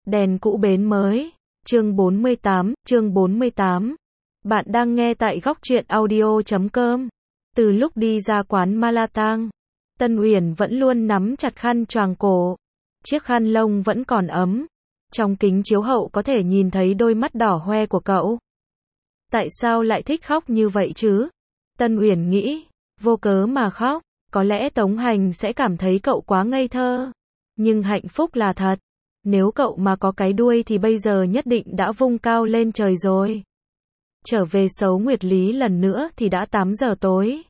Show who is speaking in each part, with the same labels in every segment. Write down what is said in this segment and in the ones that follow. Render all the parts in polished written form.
Speaker 1: Đèn cũ bến mới. Chương 48. Bạn đang nghe tại góc truyện audio.com. Từ lúc đi ra quán Malatang, Tân Uyển vẫn luôn nắm chặt khăn choàng cổ. Chiếc khăn lông vẫn còn ấm. Trong kính chiếu hậu có thể nhìn thấy đôi mắt đỏ hoe của cậu. Tại sao lại thích khóc như vậy chứ? Tân Uyển nghĩ, vô cớ mà khóc, có lẽ Tống Hành sẽ cảm thấy cậu quá ngây thơ. Nhưng hạnh phúc là thật. Nếu cậu mà có cái đuôi thì bây giờ nhất định đã vung cao lên trời rồi. Trở về Sấu Nguyệt Lý lần nữa thì đã 8 giờ tối.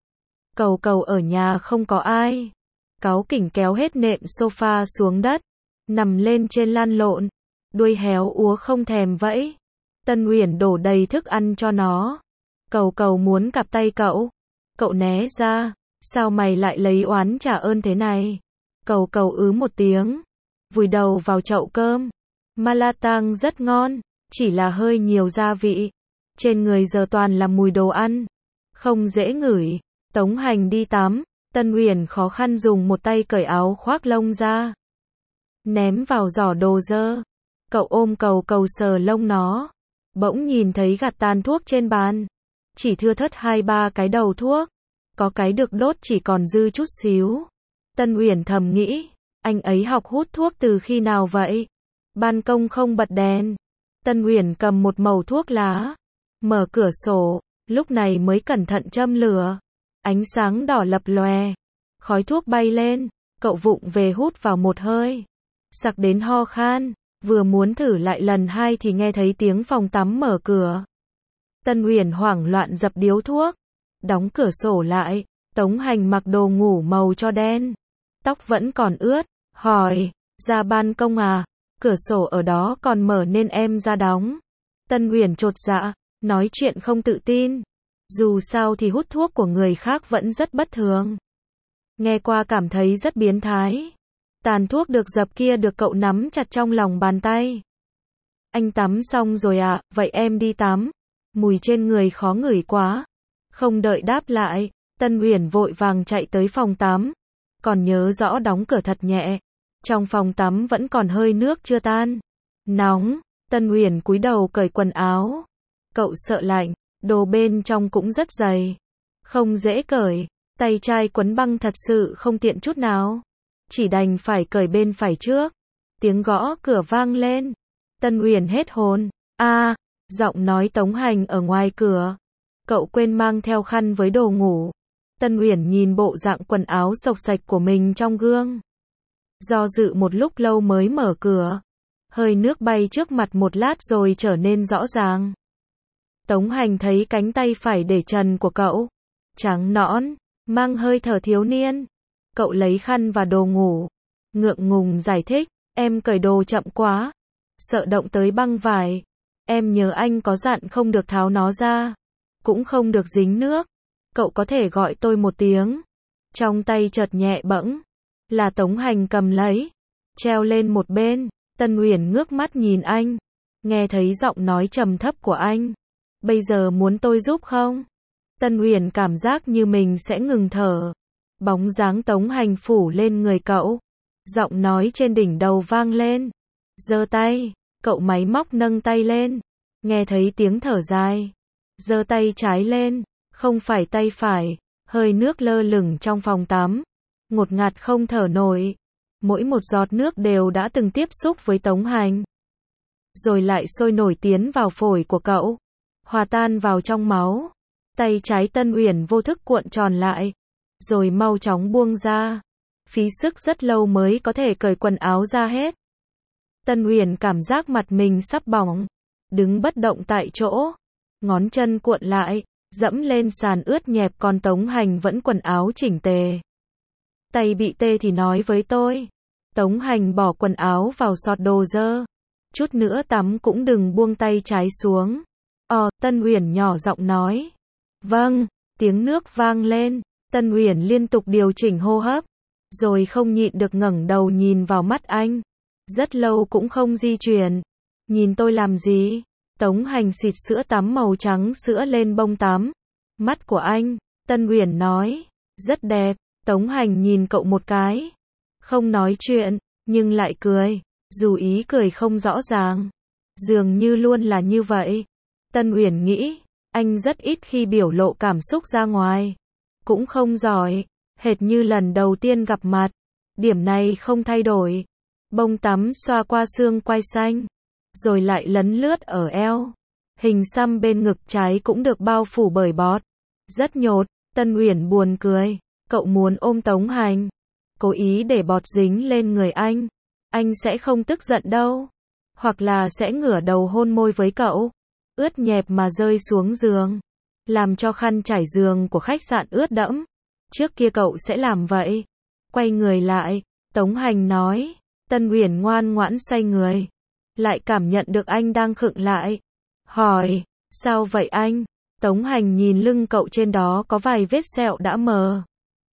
Speaker 1: Cầu ở nhà không có ai. Cáu kỉnh kéo hết nệm sofa xuống đất, nằm lên trên lăn lộn, đuôi héo úa không thèm vẫy. Tân Uyển đổ đầy thức ăn cho nó. Cầu muốn cặp tay cậu. Cậu né ra, sao mày lại lấy oán trả ơn thế này? Cầu một tiếng, vùi đầu vào chậu cơm. Malatang rất ngon, chỉ là hơi nhiều gia vị. Trên người giờ toàn là mùi đồ ăn, không dễ ngửi. Tống Hành đi tắm, Tân Uyển khó khăn dùng một tay cởi áo khoác lông ra, ném vào giỏ đồ dơ. Cậu ôm cầu sờ lông nó, bỗng nhìn thấy gạt tàn thuốc trên bàn, chỉ thưa thớt 2-3 cái đầu thuốc, có cái được đốt chỉ còn dư chút xíu. Tân Uyển thầm nghĩ, anh ấy học hút thuốc từ khi nào vậy? Ban công không bật đèn. Tân Uyển cầm một mẩu thuốc lá, mở cửa sổ, lúc này mới cẩn thận châm lửa. Ánh sáng đỏ lập lòe, khói thuốc bay lên, cậu vụng về hút vào một hơi, sặc đến ho khan. Vừa muốn thử lại lần 2 thì nghe thấy tiếng phòng tắm mở cửa. Tân Uyển hoảng loạn dập điếu thuốc, đóng cửa sổ lại. Tống Hành mặc đồ ngủ màu cho đen, tóc vẫn còn ướt, hỏi, ra ban công à? Cửa sổ ở đó còn mở nên em ra đóng. Tân Uyển chột dạ, nói chuyện không tự tin. Dù sao thì hút thuốc của người khác vẫn rất bất thường. Nghe qua cảm thấy rất biến thái. Tàn thuốc được dập kia được cậu nắm chặt trong lòng bàn tay. Anh tắm xong rồi à? Vậy em đi tắm. Mùi trên người khó ngửi quá. Không đợi đáp lại, Tân Uyển vội vàng chạy tới phòng tắm. Còn nhớ rõ đóng cửa thật nhẹ. Trong phòng tắm vẫn còn hơi nước chưa tan. Nóng. Tân Uyển cúi đầu cởi quần áo. Cậu sợ lạnh, đồ bên trong cũng rất dày, không dễ cởi. Tay trai quấn băng thật sự không tiện chút nào, chỉ đành phải cởi bên phải trước. Tiếng gõ cửa vang lên. Tân Uyển hết hồn. A, giọng nói Tống Hành ở ngoài cửa. Cậu quên mang theo khăn với đồ ngủ. Tân Uyển nhìn bộ dạng quần áo xộc xạch của mình trong gương, do dự một lúc lâu mới mở cửa. Hơi nước bay trước mặt một lát rồi trở nên rõ ràng. Tống Hành thấy cánh tay phải để trần của cậu, trắng nõn, mang hơi thở thiếu niên. Cậu lấy khăn và đồ ngủ, ngượng ngùng giải thích, em cởi đồ chậm quá, sợ động tới băng vải. Em nhớ anh có dặn không được tháo nó ra, cũng không được dính nước. Cậu có thể gọi tôi một tiếng. Trong tay chợt nhẹ bẫng, là Tống Hành cầm lấy, treo lên một bên. Tân Uyển ngước mắt nhìn anh, nghe thấy giọng nói trầm thấp của anh. Bây giờ muốn tôi giúp không? Tân Uyển cảm giác như mình sẽ ngừng thở. Bóng dáng Tống Hành phủ lên người cậu. Giọng nói trên đỉnh đầu vang lên. Giơ tay. Cậu máy móc nâng tay lên, nghe thấy tiếng thở dài. Giơ tay trái lên, không phải tay phải. Hơi nước lơ lửng trong phòng tắm, ngột ngạt không thở nổi. Mỗi một giọt nước đều đã từng tiếp xúc với Tống Hành, rồi lại sôi nổi tiến vào phổi của cậu, hòa tan vào trong máu. Tay trái Tân Uyển vô thức cuộn tròn lại, rồi mau chóng buông ra. Phí sức rất lâu mới có thể cởi quần áo ra hết. Tân Uyển cảm giác mặt mình sắp bỏng, đứng bất động tại chỗ, ngón chân cuộn lại, dẫm lên sàn ướt nhẹp. Còn Tống Hành vẫn quần áo chỉnh tề. Tay bị tê thì nói với tôi. Tống Hành bỏ quần áo vào xọt đồ dơ. Chút nữa tắm cũng đừng buông tay trái xuống. Tân Uyển nhỏ giọng nói. Vâng, tiếng nước vang lên. Tân Uyển liên tục điều chỉnh hô hấp, rồi không nhịn được ngẩng đầu nhìn vào mắt anh. Rất lâu cũng không di chuyển. Nhìn tôi làm gì? Tống Hành xịt sữa tắm màu trắng sữa lên bông tắm. Mắt của anh, Tân Uyển nói, rất đẹp. Tống Hành nhìn cậu một cái, không nói chuyện, nhưng lại cười. dù ý cười không rõ ràng. Dường như luôn là như vậy. Tân Uyển nghĩ, anh rất ít khi biểu lộ cảm xúc ra ngoài. Cũng không giỏi, hệt như lần đầu tiên gặp mặt. Điểm này không thay đổi. Bông tắm xoa qua xương quai xanh, rồi lại lấn lướt ở eo. Hình xăm bên ngực trái cũng được bao phủ bởi bọt. Rất nhột. Tân Uyển buồn cười. Cậu muốn ôm Tống Hành, cố ý để bọt dính lên người anh. Anh sẽ không tức giận đâu. Hoặc là sẽ ngửa đầu hôn môi với cậu. Ướt nhẹp mà rơi xuống giường, làm cho khăn trải giường của khách sạn ướt đẫm. Trước kia cậu sẽ làm vậy. Quay người lại, Tống Hành nói. Tân Uyển ngoan ngoãn xoay người, lại cảm nhận được anh đang khựng lại. Hỏi, sao vậy anh? Tống Hành nhìn lưng cậu, trên đó có vài vết sẹo đã mờ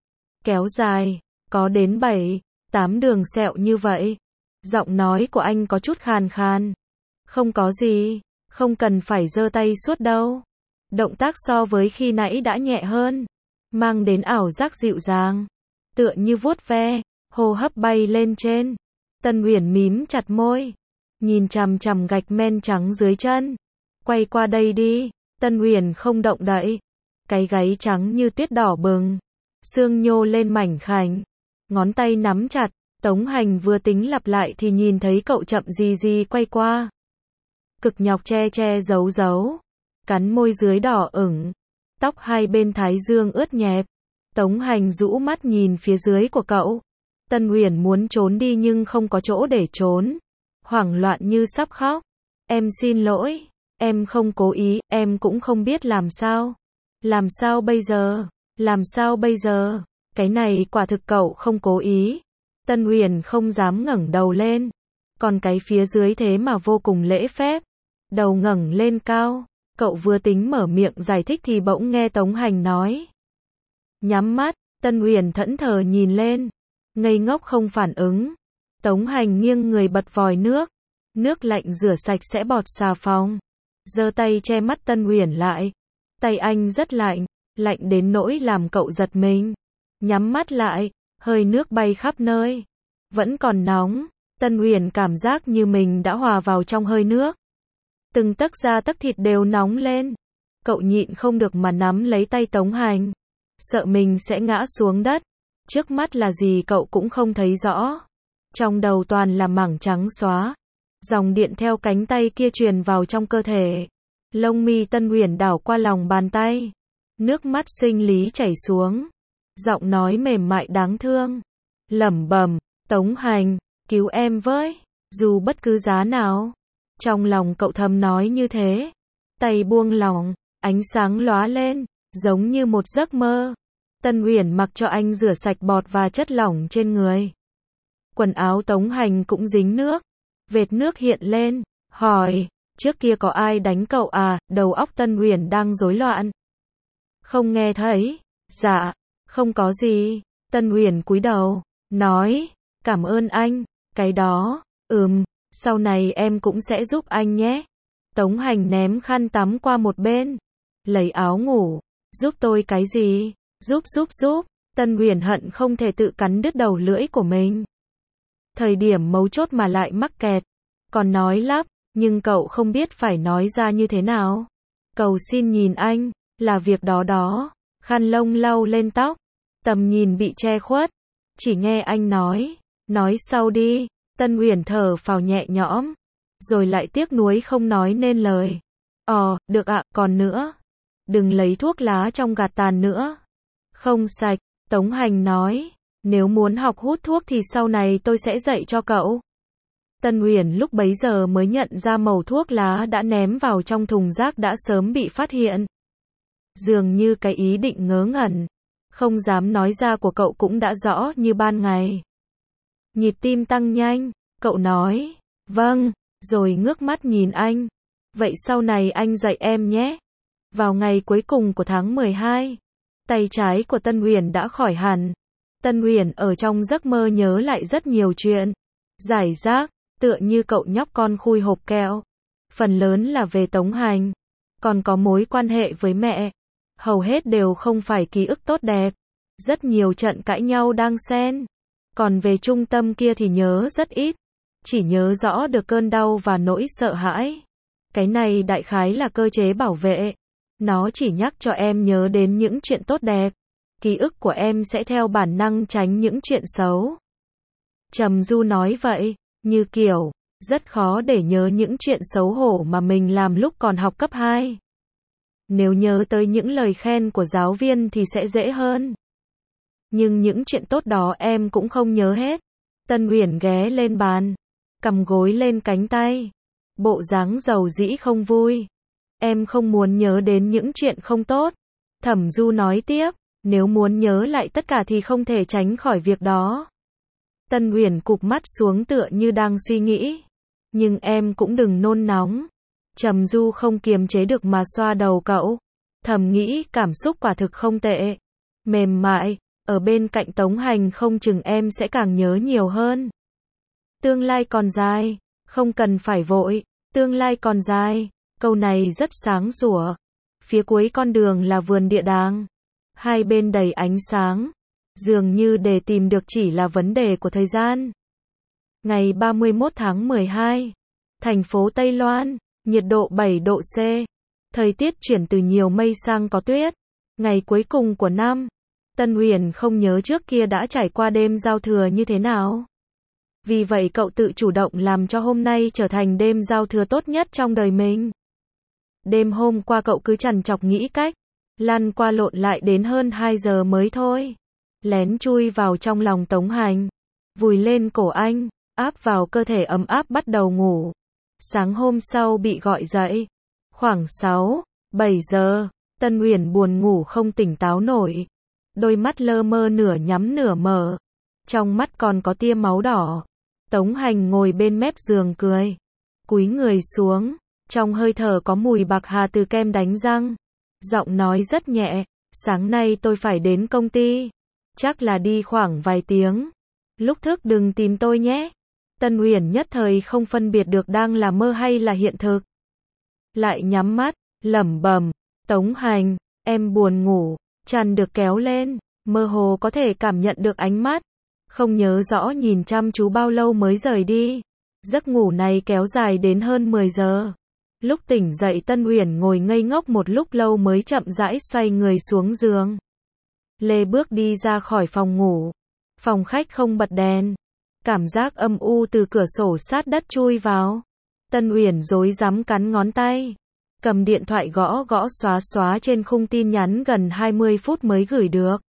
Speaker 1: kéo dài, có đến 7-8 đường sẹo như vậy. Giọng nói của anh có chút khàn khàn. Không có gì, không cần phải giơ tay suốt đâu. Động tác so với khi nãy đã nhẹ hơn, mang đến ảo giác dịu dàng, tựa như vuốt ve, hô hấp bay lên trên. Tân Uyển mím chặt môi, nhìn chằm chằm gạch men trắng dưới chân. Quay qua đây đi. Tân Uyển không động đậy. Cái gáy trắng như tuyết đỏ bừng, xương nhô lên mảnh khảnh, ngón tay nắm chặt. Tống Hành vừa tính lặp lại thì nhìn thấy cậu chậm gì quay qua. Cực nhọc che che giấu giấu, cắn môi dưới đỏ ửng, tóc hai bên thái dương ướt nhẹp. Tống Hành rũ mắt nhìn phía dưới của cậu. Tân Uyển muốn trốn đi nhưng không có chỗ để trốn, hoảng loạn như sắp khóc. Em xin lỗi, em không cố ý, em cũng không biết làm sao. Làm sao bây giờ? Làm sao bây giờ? Cái này quả thực cậu không cố ý. Tân Uyển không dám ngẩng đầu lên. Còn cái phía dưới thế mà vô cùng lễ phép. Đầu ngẩng lên cao. Cậu vừa tính mở miệng giải thích thì bỗng nghe Tống Hành nói. Nhắm mắt. Tân Uyển thẫn thờ nhìn lên, ngây ngốc không phản ứng. Tống Hành nghiêng người bật vòi nước. Nước lạnh rửa sạch sẽ bọt xà phòng. Giơ tay che mắt Tân Uyển lại. Tay anh rất lạnh, lạnh đến nỗi làm cậu giật mình. Nhắm mắt lại, hơi nước bay khắp nơi. Vẫn còn nóng. Tân Uyển cảm giác như mình đã hòa vào trong hơi nước. Từng tấc da tấc thịt đều nóng lên. Cậu nhịn không được mà nắm lấy tay Tống Hành, sợ mình sẽ ngã xuống đất. Trước mắt là gì cậu cũng không thấy rõ. Trong đầu toàn là mảng trắng xóa. Dòng điện theo cánh tay kia truyền vào trong cơ thể. Lông mi Tân Uyển đảo qua lòng bàn tay. Nước mắt sinh lý chảy xuống. Giọng nói mềm mại đáng thương, lẩm bẩm, Tống Hành, cứu em với, dù bất cứ giá nào. Trong lòng cậu thầm nói như thế. Tay buông lỏng, ánh sáng lóa lên, giống như một giấc mơ. Tân Uyển mặc cho anh rửa sạch bọt và chất lỏng trên người. Quần áo Tống Hành cũng dính nước. Vệt nước hiện lên, hỏi, trước kia có ai đánh cậu à? Đầu óc Tân Uyển đang rối loạn. Không nghe thấy. Dạ, không có gì. Tân Uyển cúi đầu, nói, cảm ơn anh, cái đó, sau này em cũng sẽ giúp anh nhé. Tống Hành ném khăn tắm qua một bên, lấy áo ngủ, giúp tôi cái gì? Giúp. Tân Uyển hận không thể tự cắn đứt đầu lưỡi của mình. Thời điểm mấu chốt mà lại mắc kẹt, còn nói lắp, nhưng cậu không biết phải nói ra như thế nào. Cầu xin nhìn anh, là việc đó. Khăn lông lau lên tóc, tầm nhìn bị che khuất, chỉ nghe anh nói sau đi. Tân Uyển thở phào nhẹ nhõm, rồi lại tiếc nuối không nói nên lời. Được ạ, còn nữa, đừng lấy thuốc lá trong gạt tàn nữa. Không sạch. Tống Hành nói, nếu muốn học hút thuốc thì sau này tôi sẽ dạy cho cậu. Tân Uyển lúc bấy giờ mới nhận ra mẩu thuốc lá đã ném vào trong thùng rác đã sớm bị phát hiện. Dường như cái ý định ngớ ngẩn, không dám nói ra của cậu cũng đã rõ như ban ngày. Nhịp tim tăng nhanh, cậu nói, vâng, rồi ngước mắt nhìn anh. Vậy sau này anh dạy em nhé. Vào ngày cuối cùng của tháng 12, tay trái của Tân Uyển đã khỏi hẳn. Tân Uyển ở trong giấc mơ nhớ lại rất nhiều chuyện. Giải rác, tựa như cậu nhóc con khui hộp kẹo. Phần lớn là về Tống Hành, còn có mối quan hệ với mẹ. Hầu hết đều không phải ký ức tốt đẹp. Rất nhiều trận cãi nhau đang xen. Còn về trung tâm kia thì nhớ rất ít. chỉ nhớ rõ được cơn đau và nỗi sợ hãi. Cái này đại khái là cơ chế bảo vệ. Nó chỉ nhắc cho em nhớ đến những chuyện tốt đẹp. Ký ức của em sẽ theo bản năng tránh những chuyện xấu. Trầm Du nói vậy, như kiểu, rất khó để nhớ những chuyện xấu hổ mà mình làm lúc còn học cấp 2. Nếu nhớ tới những lời khen của giáo viên thì sẽ dễ hơn. Nhưng những chuyện tốt đó em cũng không nhớ hết. Tân Uyển ghé lên bàn, cầm gối lên cánh tay, bộ dáng rầu rĩ không vui. Em không muốn nhớ đến những chuyện không tốt. Thẩm Du nói tiếp, nếu muốn nhớ lại tất cả thì không thể tránh khỏi việc đó. Tân Uyển cụp mắt xuống tựa như đang suy nghĩ. Nhưng em cũng đừng nôn nóng. Trầm Du không kiềm chế được mà xoa đầu cậu. Thầm nghĩ cảm xúc quả thực không tệ. Mềm mại, ở bên cạnh Tống Hành không chừng em sẽ càng nhớ nhiều hơn. Tương lai còn dài, không cần phải vội, tương lai còn dài. Câu này rất sáng sủa. Phía cuối con đường là vườn địa đàng. Hai bên đầy ánh sáng. Dường như để tìm được chỉ là vấn đề của thời gian. Ngày 31 tháng 12. Thành phố Tây Loan, nhiệt độ 7 độ C. Thời tiết chuyển từ nhiều mây sang có tuyết. Ngày cuối cùng của năm. Tân Uyển không nhớ trước kia đã trải qua đêm giao thừa như thế nào. Vì vậy cậu tự chủ động làm cho hôm nay trở thành đêm giao thừa tốt nhất trong đời mình. Đêm hôm qua cậu cứ trằn trọc nghĩ cách, lăn qua lộn lại đến hơn 2 giờ mới thôi. Lén chui vào trong lòng Tống Hành, vùi lên cổ anh, áp vào cơ thể ấm áp bắt đầu ngủ. Sáng hôm sau bị gọi dậy. Khoảng 6, 7 giờ, Tân Uyển buồn ngủ không tỉnh táo nổi. Đôi mắt lơ mơ nửa nhắm nửa mở. Trong mắt còn có tia máu đỏ. Tống Hành ngồi bên mép giường cười. Cúi người xuống. Trong hơi thở có mùi bạc hà từ kem đánh răng. Giọng nói rất nhẹ. Sáng nay tôi phải đến công ty. Chắc là đi khoảng vài tiếng. Lúc thức đừng tìm tôi nhé. Tân Uyển nhất thời không phân biệt được đang là mơ hay là hiện thực. Lại nhắm mắt, lẩm bẩm. Tống Hành, em buồn ngủ. Chăn được kéo lên. Mơ hồ có thể cảm nhận được ánh mắt. Không nhớ rõ nhìn chăm chú bao lâu mới rời đi. Giấc ngủ này kéo dài đến hơn 10 giờ. Lúc tỉnh dậy Tân Uyển ngồi ngây ngốc một lúc lâu mới chậm rãi xoay người xuống giường. Lê bước đi ra khỏi phòng ngủ. Phòng khách không bật đèn. Cảm giác âm u từ cửa sổ sát đất chui vào. Tân Uyển rối rắm cắn ngón tay. Cầm điện thoại gõ gõ xóa xóa trên khung tin nhắn gần 20 phút mới gửi được.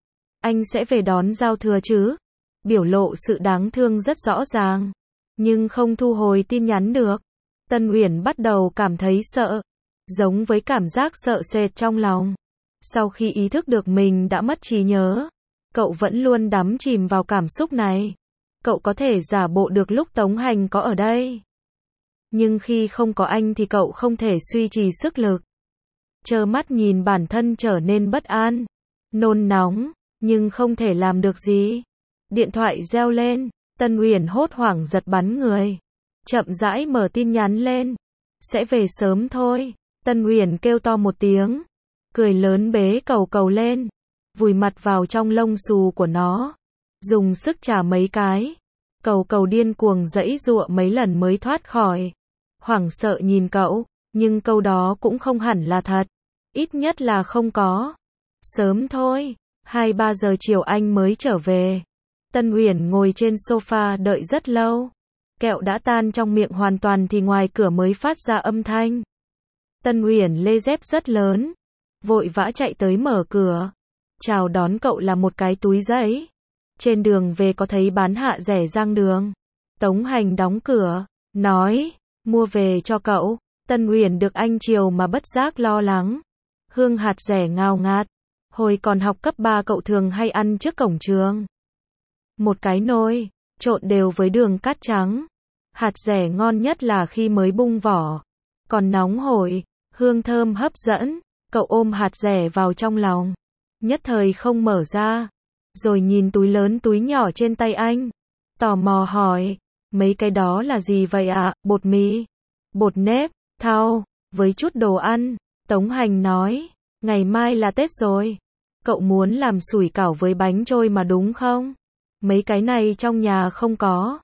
Speaker 1: Anh sẽ về đón giao thừa chứ? Biểu lộ sự đáng thương rất rõ ràng. Nhưng không thu hồi tin nhắn được. Tân Uyển bắt đầu cảm thấy sợ. Giống với cảm giác sợ sệt trong lòng. Sau khi ý thức được mình đã mất trí nhớ. Cậu vẫn luôn đắm chìm vào cảm xúc này. Cậu có thể giả bộ được lúc Tống Hành có ở đây. Nhưng khi không có anh thì cậu không thể duy trì sức lực. Trơ mắt nhìn bản thân trở nên bất an. Nôn nóng. Nhưng không thể làm được gì. Điện thoại reo lên. Tân Uyển hốt hoảng giật bắn người. Chậm rãi mở tin nhắn lên. Sẽ về sớm thôi. Tân Uyển kêu to một tiếng. Cười lớn bế cầu cầu lên. Vùi mặt vào trong lông xù của nó. Dùng sức chà mấy cái. Cầu cầu điên cuồng giãy giụa mấy lần mới thoát khỏi. Hoảng sợ nhìn cậu. Nhưng câu đó cũng không hẳn là thật. Ít nhất là không có. Sớm thôi. 2-3 giờ chiều anh mới trở về. Tân Uyển ngồi trên sofa đợi rất lâu. Kẹo đã tan trong miệng hoàn toàn thì ngoài cửa mới phát ra âm thanh. Tân Uyển lê dép rất lớn. Vội vã chạy tới mở cửa. Chào đón cậu là một cái túi giấy. Trên đường về có thấy bán hạ rẻ giang đường. Tống Hành đóng cửa. Nói. Mua về cho cậu. Tân Uyển được anh chiều mà bất giác lo lắng. Hương hạt rẻ ngào ngạt. Hồi còn học cấp 3 cậu thường hay ăn trước cổng trường. Một cái nồi. Trộn đều với đường cát trắng. Hạt rẻ ngon nhất là khi mới bung vỏ. Còn nóng hổi. Hương thơm hấp dẫn. Cậu ôm hạt rẻ vào trong lòng. Nhất thời không mở ra. Rồi nhìn túi lớn túi nhỏ trên tay anh. Tò mò hỏi. Mấy cái đó là gì vậy ạ? Bột mì. Bột nếp. Thau. Với chút đồ ăn. Tống Hành nói. Ngày mai là Tết rồi. Cậu muốn làm sủi cảo với bánh trôi mà đúng không? Mấy cái này trong nhà không có.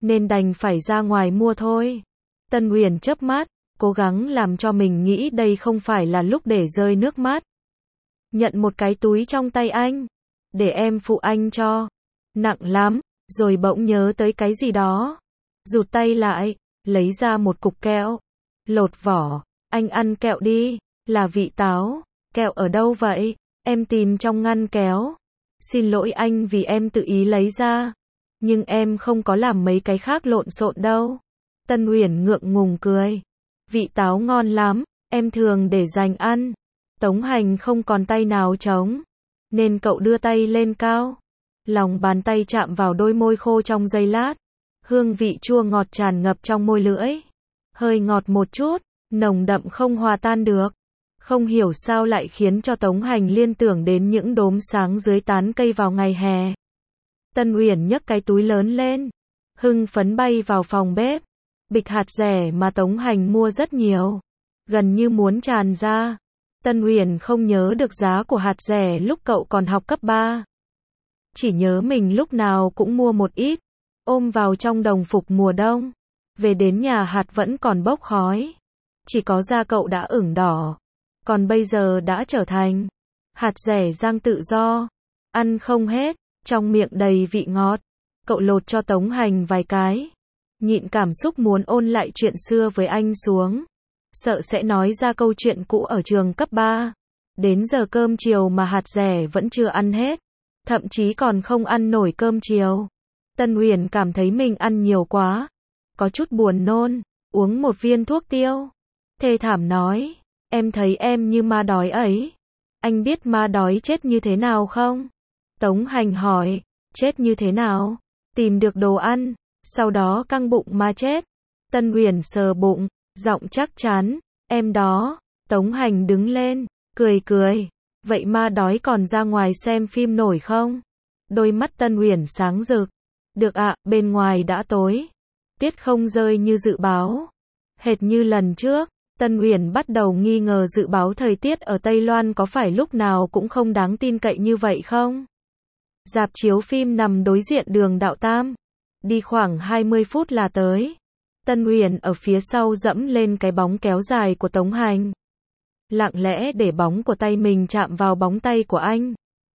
Speaker 1: nên đành phải ra ngoài mua thôi. Tân Uyển chớp mắt, cố gắng làm cho mình nghĩ đây không phải là lúc để rơi nước mắt. Nhận một cái túi trong tay anh, để em phụ anh cho. Nặng lắm, rồi bỗng nhớ tới cái gì đó. Rụt tay lại, lấy ra một cục kẹo. Lột vỏ, anh ăn kẹo đi, là vị táo. Kẹo ở đâu vậy? Em tìm trong ngăn kéo. Xin lỗi anh vì em tự ý lấy ra. Nhưng em không có làm mấy cái khác lộn xộn đâu. Tân Uyển ngượng ngùng cười. Vị táo ngon lắm, em thường để dành ăn. Tống Hành không còn tay nào trống, nên cậu đưa tay lên cao. Lòng bàn tay chạm vào đôi môi khô trong giây lát. Hương vị chua ngọt tràn ngập trong môi lưỡi. Hơi ngọt một chút, nồng đậm không hòa tan được. Không hiểu sao lại khiến cho Tống Hành liên tưởng đến những đốm sáng dưới tán cây vào ngày hè. Tân Uyển nhấc cái túi lớn lên, hưng phấn bay vào phòng bếp. Bịch hạt dẻ mà Tống Hành mua rất nhiều, gần như muốn tràn ra. Tân Uyển không nhớ được giá của hạt dẻ lúc cậu còn học cấp 3. Chỉ nhớ mình lúc nào cũng mua một ít, ôm vào trong đồng phục mùa đông. Về đến nhà hạt vẫn còn bốc khói. Chỉ có da cậu đã ửng đỏ, còn bây giờ đã trở thành hạt dẻ rang tự do. Ăn không hết, trong miệng đầy vị ngọt. Cậu lột cho Tống Hành vài cái, nhịn cảm xúc muốn ôn lại chuyện xưa với anh xuống. Sợ sẽ nói ra câu chuyện cũ ở trường cấp 3. Đến giờ cơm chiều mà hạt dẻ vẫn chưa ăn hết, thậm chí còn không ăn nổi cơm chiều. Tân Uyển cảm thấy mình ăn nhiều quá, có chút buồn nôn, uống một viên thuốc tiêu. Thê thảm nói, em thấy em như ma đói ấy. Anh biết ma đói chết như thế nào không? Tống Hành hỏi, chết như thế nào? Tìm được đồ ăn, sau đó căng bụng mà chết. Tân Uyển sờ bụng, giọng chắc chắn, em đó. Tống Hành đứng lên, cười cười, vậy ma đói còn ra ngoài xem phim nổi không? Đôi mắt Tân Uyển sáng rực. Được ạ, bên ngoài đã tối. Tiết không rơi như dự báo. Hệt như lần trước, Tân Uyển bắt đầu nghi ngờ dự báo thời tiết ở Tây Loan có phải lúc nào cũng không đáng tin cậy như vậy không? Rạp chiếu phim nằm đối diện đường Đạo Tam. Đi khoảng 20 phút là tới. Tân Uyển ở phía sau dẫm lên cái bóng kéo dài của Tống Hành. Lặng lẽ để bóng của tay mình chạm vào bóng tay của anh.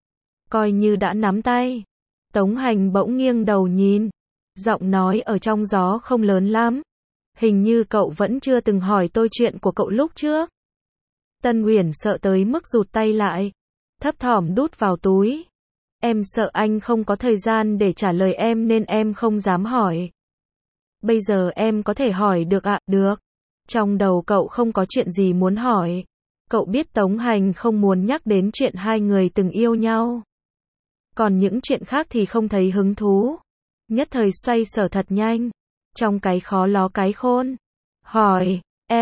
Speaker 1: Coi như đã nắm tay. Tống Hành bỗng nghiêng đầu nhìn. Giọng nói ở trong gió không lớn lắm. Hình như cậu vẫn chưa từng hỏi tôi chuyện của cậu lúc trước. Tân Uyển sợ tới mức rụt tay lại. Thấp thỏm đút vào túi. Em sợ anh không có thời gian để trả lời em nên em không dám hỏi. Bây giờ em có thể hỏi được ạ? Được. Trong đầu cậu không có chuyện gì muốn hỏi. Cậu biết Tống Hành không muốn nhắc đến chuyện hai người từng yêu nhau. Còn những chuyện khác thì không thấy hứng thú. Nhất thời xoay sở thật nhanh. Trong cái khó ló cái khôn. Hỏi,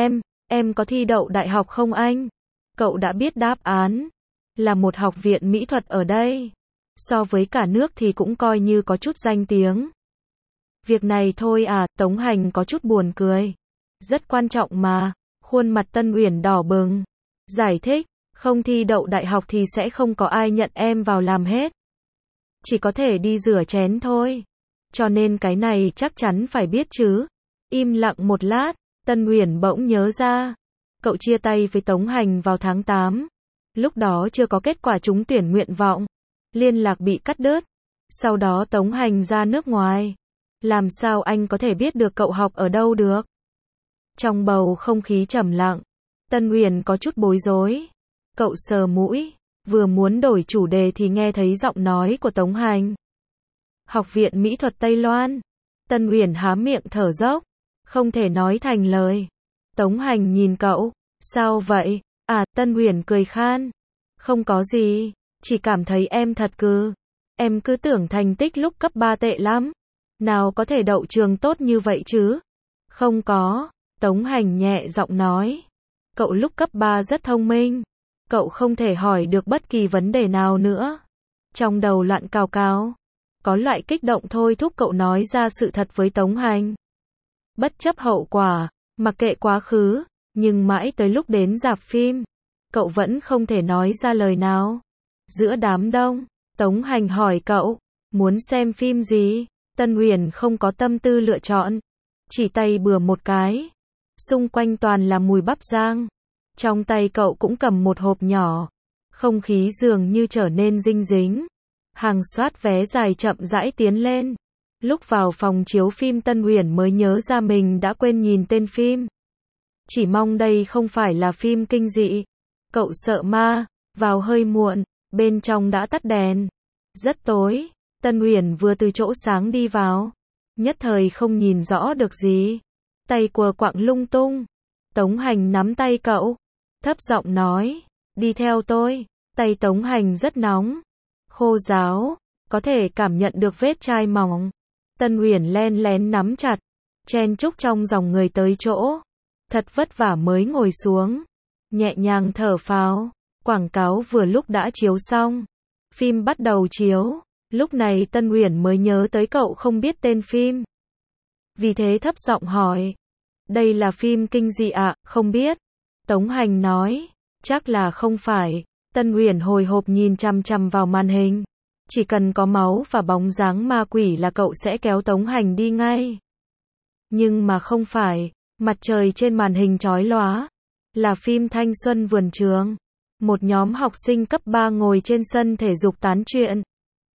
Speaker 1: em có thi đậu đại học không anh? Cậu đã biết đáp án. Là một học viện mỹ thuật ở đây. So với cả nước thì cũng coi như có chút danh tiếng. Việc này thôi à, Tống Hành có chút buồn cười. Rất quan trọng mà. Khuôn mặt Tân Uyển đỏ bừng. Giải thích, không thi đậu đại học thì sẽ không có ai nhận em vào làm hết. Chỉ có thể đi rửa chén thôi. Cho nên cái này chắc chắn phải biết chứ. Im lặng một lát, Tân Uyển bỗng nhớ ra. Cậu chia tay với Tống Hành vào tháng 8. Lúc đó chưa có kết quả trúng tuyển nguyện vọng. Liên lạc bị cắt đứt. Sau đó Tống Hành ra nước ngoài. Làm sao anh có thể biết được cậu học ở đâu được? Trong bầu không khí trầm lặng, Tân Uyển có chút bối rối. Cậu sờ mũi, vừa muốn đổi chủ đề thì nghe thấy giọng nói của Tống Hành. Học viện Mỹ thuật Tây Loan. Tân Uyển há miệng thở dốc, không thể nói thành lời. Tống Hành nhìn cậu, sao vậy? À, Tân Uyển cười khan. Không có gì, chỉ cảm thấy em thật em cứ tưởng thành tích lúc cấp 3 tệ lắm. Nào có thể đậu trường tốt như vậy chứ? Không có, Tống Hành nhẹ giọng nói. Cậu lúc cấp 3 rất thông minh. Cậu không thể hỏi được bất kỳ vấn đề nào nữa. Trong đầu loạn cào cào. Có loại kích động thôi thúc cậu nói ra sự thật với Tống Hành. Bất chấp hậu quả, mặc kệ quá khứ, nhưng mãi tới lúc đến rạp phim, cậu vẫn không thể nói ra lời nào. Giữa đám đông, Tống Hành hỏi cậu, muốn xem phim gì? Tân Uyển không có tâm tư lựa chọn, chỉ tay bừa một cái. Xung quanh toàn là mùi bắp rang. Trong tay cậu cũng cầm một hộp nhỏ. Không khí dường như trở nên dinh dính. Hàng soát vé dài chậm rãi tiến lên. Lúc vào phòng chiếu phim Tân Uyển mới nhớ ra mình đã quên nhìn tên phim. Chỉ mong đây không phải là phim kinh dị. Cậu sợ ma, vào hơi muộn, bên trong đã tắt đèn. Rất tối, Tân Uyển vừa từ chỗ sáng đi vào. Nhất thời không nhìn rõ được gì. Tay quờ quạng lung tung. Tống Hành nắm tay cậu. Thấp giọng nói, đi theo tôi. Tay Tống Hành rất nóng. Khô ráo, có thể cảm nhận được vết chai mỏng. Tân Uyển len lén nắm chặt. Chen chúc trong dòng người tới chỗ. Thật vất vả mới ngồi xuống. Nhẹ nhàng thở phào. Quảng cáo vừa lúc đã chiếu xong. Phim bắt đầu chiếu. Lúc này Tân Uyển mới nhớ tới cậu không biết tên phim. Vì thế thấp giọng hỏi. Đây là phim kinh dị ạ? Không biết. Tống Hành nói. Chắc là không phải. Tân Uyển hồi hộp nhìn chằm chằm vào màn hình. Chỉ cần có máu và bóng dáng ma quỷ là cậu sẽ kéo Tống Hành đi ngay. Nhưng mà không phải. Mặt trời trên màn hình chói lóa. Là phim thanh xuân vườn trường. Một nhóm học sinh cấp 3 ngồi trên sân thể dục tán chuyện.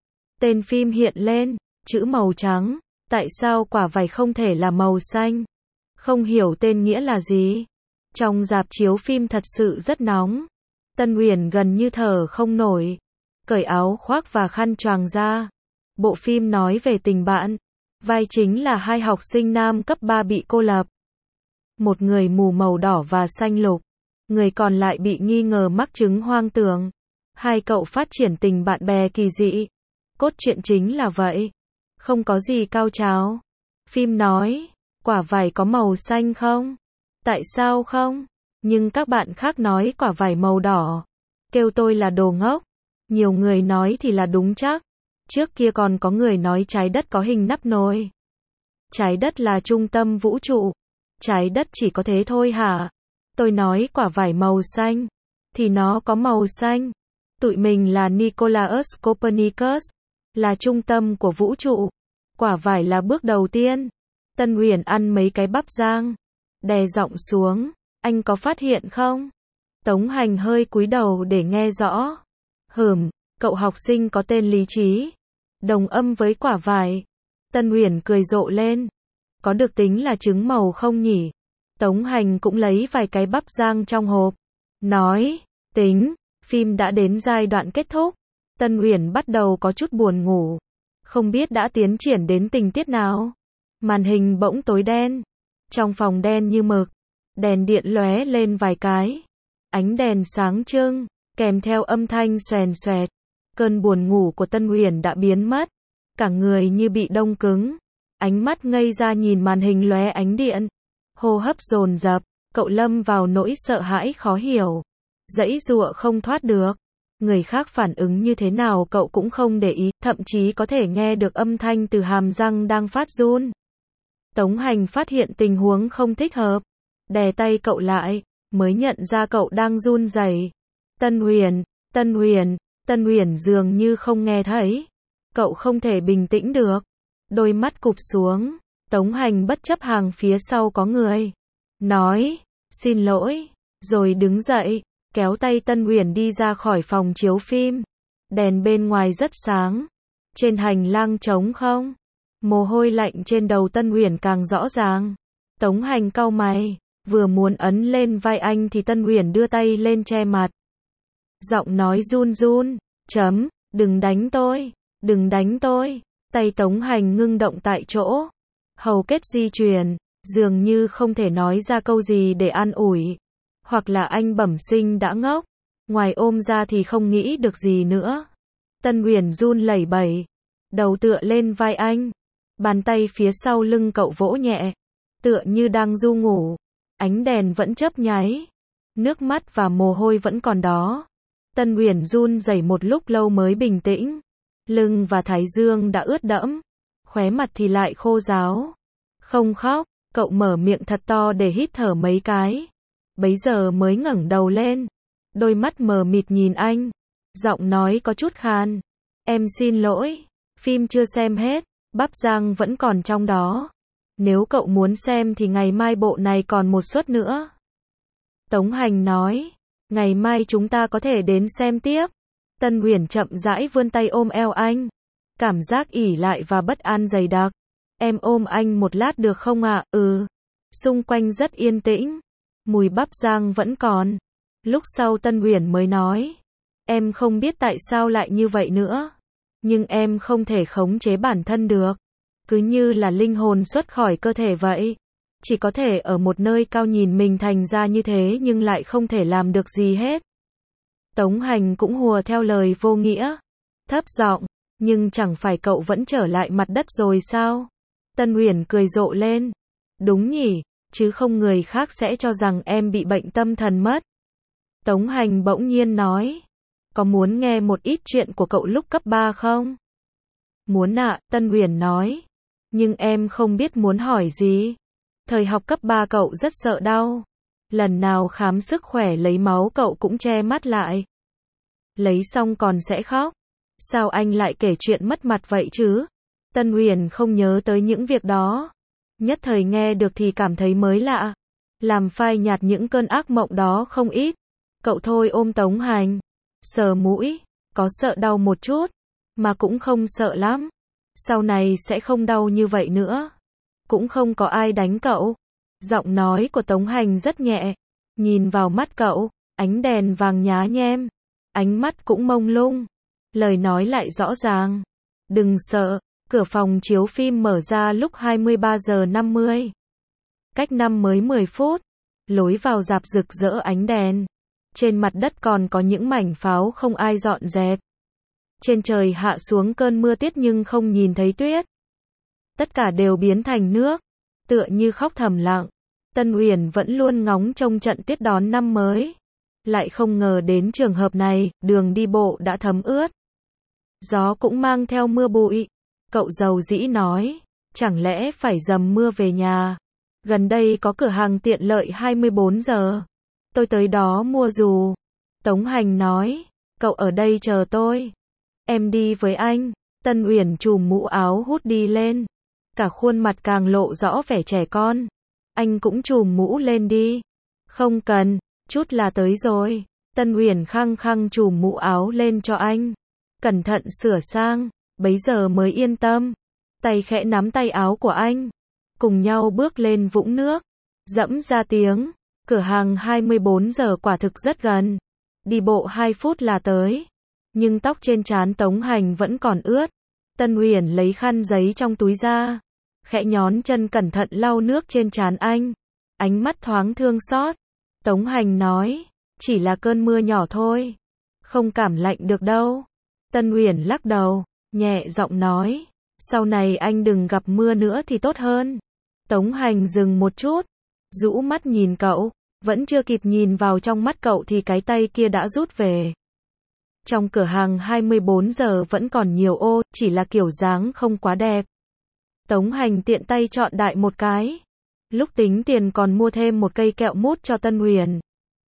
Speaker 1: Tên phim hiện lên, chữ màu trắng. Tại sao quả vải không thể là màu xanh? Không hiểu tên nghĩa là gì. Trong rạp chiếu phim thật sự rất nóng. Tân Uyển gần như thở không nổi. Cởi áo khoác và khăn choàng ra. Bộ phim nói về tình bạn. Vai chính là hai học sinh nam cấp 3 bị cô lập. Một người mù màu đỏ và xanh lục. Người còn lại bị nghi ngờ mắc chứng hoang tưởng. Hai cậu phát triển tình bạn bè kỳ dị. Cốt truyện chính là vậy. Không có gì cao trào. Phim nói, quả vải có màu xanh không? Tại sao không? Nhưng các bạn khác nói quả vải màu đỏ. Kêu tôi là đồ ngốc. Nhiều người nói thì là đúng chắc. Trước kia còn có người nói trái đất có hình nắp nồi. Trái đất là trung tâm vũ trụ. Trái đất chỉ có thế thôi hả? Tôi nói quả vải màu xanh. Thì nó có màu xanh. Tụi mình là Nicolaus Copernicus. Là trung tâm của vũ trụ. Quả vải là bước đầu tiên. Tân Uyển ăn mấy cái bắp rang. Đè giọng xuống. Anh có phát hiện không? Tống Hành hơi cúi đầu để nghe rõ. Cậu học sinh có tên lý trí. Đồng âm với quả vải. Tân Uyển cười rộ lên. Có được tính là trứng màu không nhỉ? Tống Hành cũng lấy vài cái bắp rang trong hộp. Nói, tính, phim đã đến giai đoạn kết thúc. Tân Uyển bắt đầu có chút buồn ngủ. Không biết đã tiến triển đến tình tiết nào. Màn hình bỗng tối đen. Trong phòng đen như mực. Đèn điện lóe lên vài cái. Ánh đèn sáng trưng, kèm theo âm thanh xoèn xoẹt. Cơn buồn ngủ của Tân Uyển đã biến mất. Cả người như bị đông cứng. Ánh mắt ngây ra nhìn màn hình lóe ánh điện. Hô hấp dồn dập, cậu lâm vào nỗi sợ hãi khó hiểu. Giãy giụa không thoát được. Người khác phản ứng như thế nào cậu cũng không để ý, thậm chí có thể nghe được âm thanh từ hàm răng đang phát run. Tống Hành phát hiện tình huống không thích hợp. Đè tay cậu lại, mới nhận ra cậu đang run rẩy. Tân Uyển dường như không nghe thấy. Cậu không thể bình tĩnh được. Đôi mắt cụp xuống. Tống Hành bất chấp hàng phía sau có người. Nói, xin lỗi. Rồi đứng dậy, kéo tay Tân Uyển đi ra khỏi phòng chiếu phim. Đèn bên ngoài rất sáng. Trên hành lang trống không. Mồ hôi lạnh trên đầu Tân Uyển càng rõ ràng. Tống Hành cau mày, vừa muốn ấn lên vai anh thì Tân Uyển đưa tay lên che mặt. Giọng nói run run, đừng đánh tôi, đừng đánh tôi. Tay Tống Hành ngưng động tại chỗ. Hầu kết di chuyển, dường như không thể nói ra câu gì để an ủi. Hoặc là anh bẩm sinh đã ngốc. Ngoài ôm ra thì không nghĩ được gì nữa. Tân Uyển run lẩy bẩy. Đầu tựa lên vai anh. Bàn tay phía sau lưng cậu vỗ nhẹ. Tựa như đang ru ngủ. Ánh đèn vẫn chớp nháy. Nước mắt và mồ hôi vẫn còn đó. Tân Uyển run rẩy một lúc lâu mới bình tĩnh. Lưng và thái dương đã ướt đẫm. Khóe mặt thì lại khô ráo. Không khóc, cậu mở miệng thật to để hít thở mấy cái. Bấy giờ mới ngẩng đầu lên. Đôi mắt mờ mịt nhìn anh. Giọng nói có chút khan. Em xin lỗi. Phim chưa xem hết. Bắp rang vẫn còn trong đó. Nếu cậu muốn xem thì ngày mai bộ này còn một suất nữa. Tống Hành nói, ngày mai chúng ta có thể đến xem tiếp. Tân Uyển chậm rãi vươn tay ôm eo anh. Cảm giác ỉ lại và bất an dày đặc. Em ôm anh một lát được không ạ? Xung quanh rất yên tĩnh. Mùi bắp rang vẫn còn. Lúc sau Tân Uyển mới nói, em không biết tại sao lại như vậy nữa. Nhưng em không thể khống chế bản thân được. Cứ như là linh hồn xuất khỏi cơ thể vậy. Chỉ có thể ở một nơi cao nhìn mình thành ra như thế nhưng lại không thể làm được gì hết. Tống Hành cũng hùa theo lời vô nghĩa. Thấp giọng, nhưng chẳng phải cậu vẫn trở lại mặt đất rồi sao? Tân Uyển cười rộ lên. Đúng nhỉ, chứ không người khác sẽ cho rằng em bị bệnh tâm thần mất. Tống Hành bỗng nhiên nói, có muốn nghe một ít chuyện của cậu lúc cấp 3 không? Muốn ạ, Tân Uyển nói. Nhưng em không biết muốn hỏi gì. Thời học cấp 3 cậu rất sợ đau. Lần nào khám sức khỏe lấy máu cậu cũng che mắt lại. Lấy xong còn sẽ khóc. Sao anh lại kể chuyện mất mặt vậy chứ? Tân Uyển không nhớ tới những việc đó. Nhất thời nghe được thì cảm thấy mới lạ. Làm phai nhạt những cơn ác mộng đó không ít. Cậu thôi ôm Tống Hành. Sờ mũi. Có sợ đau một chút. Mà cũng không sợ lắm. Sau này sẽ không đau như vậy nữa. Cũng không có ai đánh cậu. Giọng nói của Tống Hành rất nhẹ. Nhìn vào mắt cậu. Ánh đèn vàng nhá nhem. Ánh mắt cũng mông lung. Lời nói lại rõ ràng. Đừng sợ. Cửa phòng chiếu phim mở ra lúc 23:50. Cách năm mới 10 phút. Lối vào rạp rực rỡ ánh đèn. Trên mặt đất còn có những mảnh pháo không ai dọn dẹp. Trên trời hạ xuống cơn mưa tiết nhưng không nhìn thấy tuyết. Tất cả đều biến thành nước. Tựa như khóc thầm lặng. Tân Uyển vẫn luôn ngóng trông trận tuyết đón năm mới. Lại không ngờ đến trường hợp này, đường đi bộ đã thấm ướt. Gió cũng mang theo mưa bụi. Cậu dầu dĩ nói, chẳng lẽ phải dầm mưa về nhà. Gần đây có cửa hàng tiện lợi 24 giờ. Tôi tới đó mua dù. Tống Hành nói, cậu ở đây chờ tôi. Em đi với anh. Tân Uyển chùm mũ áo hút đi lên. Cả khuôn mặt càng lộ rõ vẻ trẻ con. Anh cũng chùm mũ lên đi. Không cần, chút là tới rồi. Tân Uyển khăng khăng chùm mũ áo lên cho anh. Cẩn thận sửa sang, bấy giờ mới yên tâm. Tay khẽ nắm tay áo của anh. Cùng nhau bước lên vũng nước. Dẫm ra tiếng. Cửa hàng 24 giờ quả thực rất gần. Đi bộ 2 phút là tới. Nhưng tóc trên trán Tống Hành vẫn còn ướt. Tân Uyển lấy khăn giấy trong túi ra. Khẽ nhón chân cẩn thận lau nước trên trán anh. Ánh mắt thoáng thương xót. Tống Hành nói, chỉ là cơn mưa nhỏ thôi. Không cảm lạnh được đâu. Tân Uyển lắc đầu, nhẹ giọng nói, sau này anh đừng gặp mưa nữa thì tốt hơn. Tống Hành dừng một chút, rũ mắt nhìn cậu, vẫn chưa kịp nhìn vào trong mắt cậu thì cái tay kia đã rút về. Trong cửa hàng 24 giờ vẫn còn nhiều ô, chỉ là kiểu dáng không quá đẹp. Tống Hành tiện tay chọn đại một cái. Lúc tính tiền còn mua thêm một cây kẹo mút cho Tân Uyển.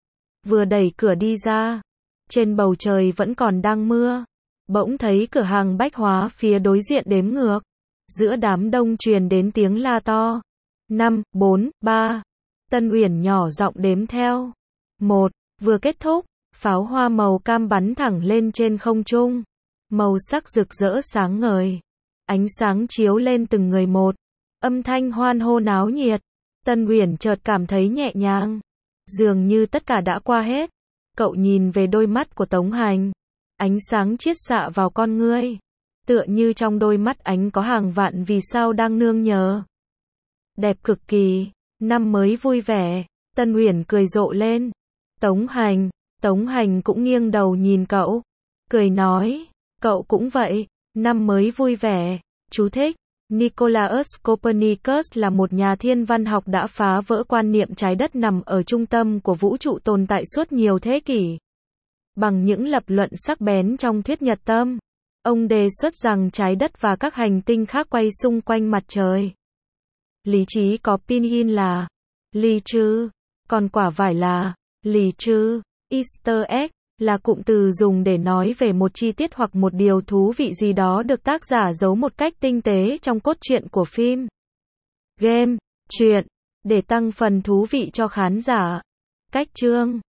Speaker 1: Vừa đẩy cửa đi ra, trên bầu trời vẫn còn đang mưa. Bỗng thấy cửa hàng bách hóa phía đối diện đếm ngược. Giữa đám đông truyền đến tiếng la to. 5, 4, 3. Tân Uyển nhỏ giọng đếm theo. 1, vừa kết thúc, pháo hoa màu cam bắn thẳng lên trên không trung. Màu sắc rực rỡ sáng ngời. Ánh sáng chiếu lên từng người một. Âm thanh hoan hô náo nhiệt. Tân Uyển chợt cảm thấy nhẹ nhàng. Dường như tất cả đã qua hết. Cậu nhìn về đôi mắt của Tống Hành. Ánh sáng chiết xạ vào con ngươi. Tựa như trong đôi mắt ánh có hàng vạn vì sao đang nương nhờ. Đẹp cực kỳ. Năm mới vui vẻ. Tân Uyển cười rộ lên. Tống Hành cũng nghiêng đầu nhìn cậu. Cười nói. Cậu cũng vậy. Năm mới vui vẻ. Chú thích. Nicolaus Copernicus là một nhà thiên văn học đã phá vỡ quan niệm trái đất nằm ở trung tâm của vũ trụ tồn tại suốt nhiều thế kỷ. Bằng những lập luận sắc bén trong thuyết nhật tâm, ông đề xuất rằng trái đất và các hành tinh khác quay xung quanh mặt trời. Lý trí có pinyin là lý trư, còn quả vải là lý trư. Easter egg, là cụm từ dùng để nói về một chi tiết hoặc một điều thú vị gì đó được tác giả giấu một cách tinh tế trong cốt truyện của phim, game, truyện, để tăng phần thú vị cho khán giả. Cách chương